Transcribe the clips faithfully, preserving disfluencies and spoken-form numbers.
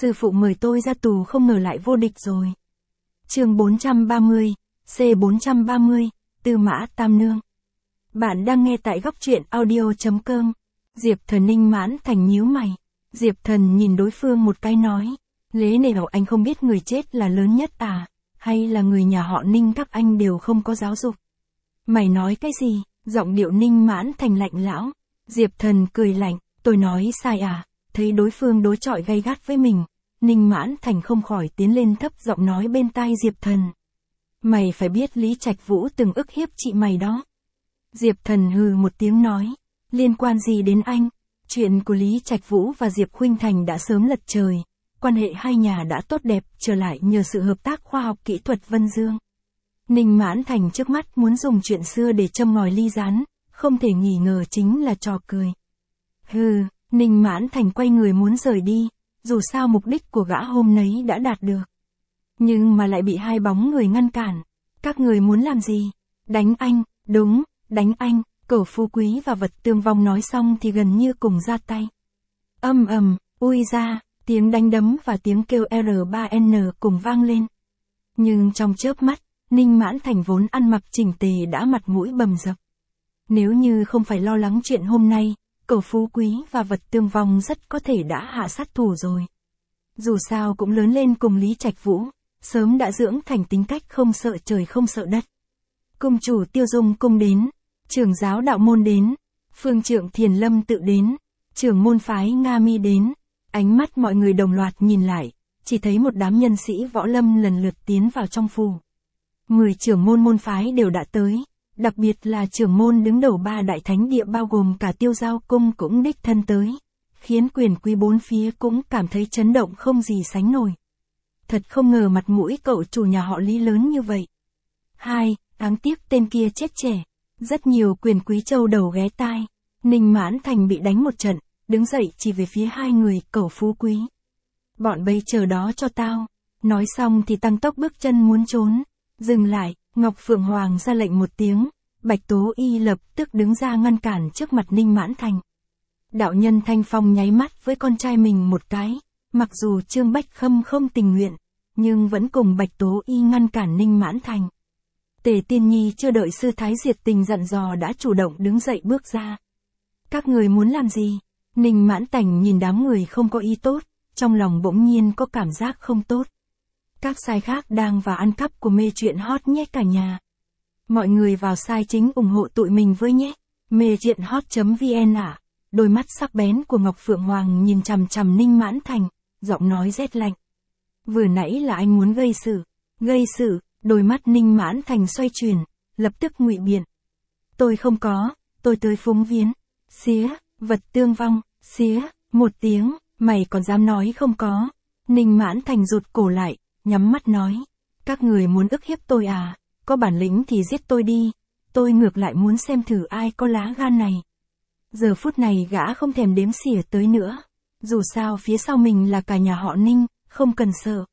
Sư phụ mời tôi ra tù không ngờ lại vô địch rồi. Chương bốn trăm ba mươi, C bốn trăm ba mươi, Tư Mã Tam Nương. Bạn đang nghe tại góc truyện audio chấm com. Diệp Thần Ninh Mãn Thành nhíu mày. Diệp Thần nhìn đối phương một cái nói, lễ này bảo anh không biết người chết là lớn nhất à, hay là người nhà họ Ninh các anh đều không có giáo dục. Mày nói cái gì? Giọng điệu Ninh Mãn Thành lạnh lão. Diệp Thần cười lạnh, tôi nói sai à? Thấy đối phương đối chọi gay gắt với mình, Ninh Mãn Thành không khỏi tiến lên thấp giọng nói bên tai Diệp Thần. Mày phải biết Lý Trạch Vũ từng ức hiếp chị mày đó. Diệp Thần hừ một tiếng nói, liên quan gì đến anh? Chuyện của Lý Trạch Vũ và Diệp Khuynh Thành đã sớm lật trời, quan hệ hai nhà đã tốt đẹp trở lại nhờ sự hợp tác khoa học kỹ thuật Vân Dương. Ninh Mãn Thành trước mắt muốn dùng chuyện xưa để châm ngòi ly gián, không thể nghi ngờ chính là trò cười. Hừ, Ninh Mãn Thành quay người muốn rời đi, dù sao mục đích của gã hôm nấy đã đạt được. Nhưng mà lại bị hai bóng người ngăn cản. Các người muốn làm gì? Đánh anh, đúng, đánh anh. Cẩu Phú Quý và Vật Tương Vong nói xong thì gần như cùng ra tay. Âm ầm, ui ra, tiếng đánh đấm và tiếng kêu R ba N cùng vang lên. Nhưng trong chớp mắt, Ninh Mãn Thành vốn ăn mặc chỉnh tề đã mặt mũi bầm dập. Nếu như không phải lo lắng chuyện hôm nay, Cẩu Phú Quý và Vật Tương Vong rất có thể đã hạ sát thủ rồi. Dù sao cũng lớn lên cùng Lý Trạch Vũ, sớm đã dưỡng thành tính cách không sợ trời không sợ đất. Cung chủ Tiêu Dung cung đến, trưởng giáo đạo môn đến, phương trượng Thiền Lâm tự đến, trưởng môn phái Nga Mi đến. Ánh mắt mọi người đồng loạt nhìn lại, chỉ thấy một đám nhân sĩ võ lâm lần lượt tiến vào trong phủ. Mười trưởng môn môn phái đều đã tới, đặc biệt là trưởng môn đứng đầu ba đại thánh địa bao gồm cả Tiêu Giao cung cũng đích thân tới, khiến quyền quý bốn phía cũng cảm thấy chấn động không gì sánh nổi. Thật không ngờ mặt mũi cậu chủ nhà họ Lý lớn như vậy. Hai, đáng tiếc tên kia chết trẻ. Rất nhiều quyền quý châu đầu ghé tai. Ninh Mãn Thành bị đánh một trận, đứng dậy chỉ về phía hai người Cẩu Phú Quý. Bọn bây chờ đó cho tao. Nói xong thì tăng tốc bước chân muốn trốn. Dừng lại, Ngọc Phượng Hoàng ra lệnh một tiếng. Bạch Tố Y lập tức đứng ra ngăn cản trước mặt Ninh Mãn Thành. Đạo nhân Thanh Phong nháy mắt với con trai mình một cái. Mặc dù Trương Bách Khâm không tình nguyện, nhưng vẫn cùng Bạch Tố Y ngăn cản Ninh Mãn Thành. Tề Tiên Nhi chưa đợi sư thái diệt tình dặn dò đã chủ động đứng dậy bước ra. Các người muốn làm gì? Ninh Mãn Thành nhìn đám người không có ý tốt, trong lòng bỗng nhiên có cảm giác không tốt. Các sai khác đang vào ăn cắp của mê truyện hot nhé cả nhà. Mọi người vào sai chính ủng hộ tụi mình với nhé. mê truyện hot chấm vn ạ. À. Đôi mắt sắc bén của Ngọc Phượng Hoàng nhìn chằm chằm Ninh Mãn Thành, giọng nói rét lạnh. Vừa nãy là anh muốn gây sự. Gây sự, đôi mắt Ninh Mãn Thành xoay chuyển, lập tức ngụy biện. Tôi không có, tôi tới phúng viếng. Xía, Vật Tương Vong, xía, một tiếng, mày còn dám nói không có. Ninh Mãn Thành rụt cổ lại, nhắm mắt nói. Các người muốn ức hiếp tôi à, có bản lĩnh thì giết tôi đi, tôi ngược lại muốn xem thử ai có lá gan này. Giờ phút này gã không thèm đếm xỉa tới nữa. Dù sao phía sau mình là cả nhà họ Ninh, không cần sợ.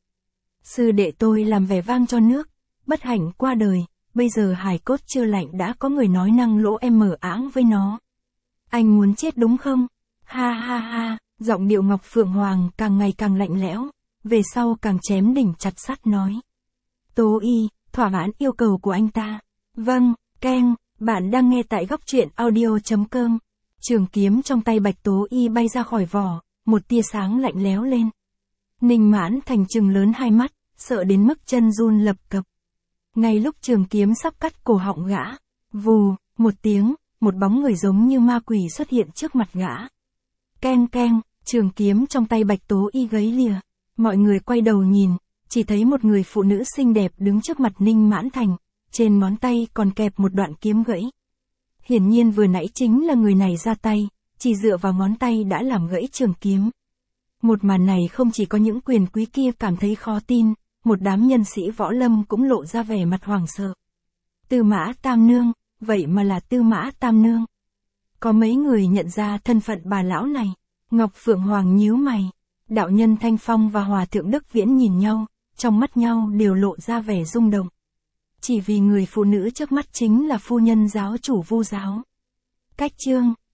Sư đệ tôi làm vẻ vang cho nước, bất hạnh qua đời, bây giờ hài cốt chưa lạnh đã có người nói năng lỗ em mở áng với nó. Anh muốn chết đúng không? Ha ha ha, giọng điệu Ngọc Phượng Hoàng càng ngày càng lạnh lẽo, về sau càng chém đỉnh chặt sắt nói. Tố Y, thỏa mãn yêu cầu của anh ta. Vâng, keng, bạn đang nghe tại góc truyện audio chấm com. Trường kiếm trong tay Bạch Tố Y bay ra khỏi vỏ, một tia sáng lạnh lẽo lên. Ninh Mãn Thành trừng lớn hai mắt, sợ đến mức chân run lập cập. Ngay lúc trường kiếm sắp cắt cổ họng gã, vù, một tiếng, một bóng người giống như ma quỷ xuất hiện trước mặt gã. Keng keng, trường kiếm trong tay Bạch Tố Y gấy lìa. Mọi người quay đầu nhìn, chỉ thấy một người phụ nữ xinh đẹp đứng trước mặt Ninh Mãn Thành, trên ngón tay còn kẹp một đoạn kiếm gãy. Hiển nhiên vừa nãy chính là người này ra tay, chỉ dựa vào ngón tay đã làm gãy trường kiếm. Một màn này không chỉ có những quyền quý kia cảm thấy khó tin, một đám nhân sĩ võ lâm cũng lộ ra vẻ mặt hoảng sợ. Tư Mã Tam Nương, vậy mà là Tư Mã Tam Nương. Có mấy người nhận ra thân phận bà lão này. Ngọc Phượng Hoàng nhíu mày. Đạo nhân Thanh Phong và Hòa thượng Đức Viễn nhìn nhau, trong mắt nhau đều lộ ra vẻ rung động. Chỉ vì người phụ nữ trước mắt chính là phu nhân giáo chủ Vu giáo. Cách chương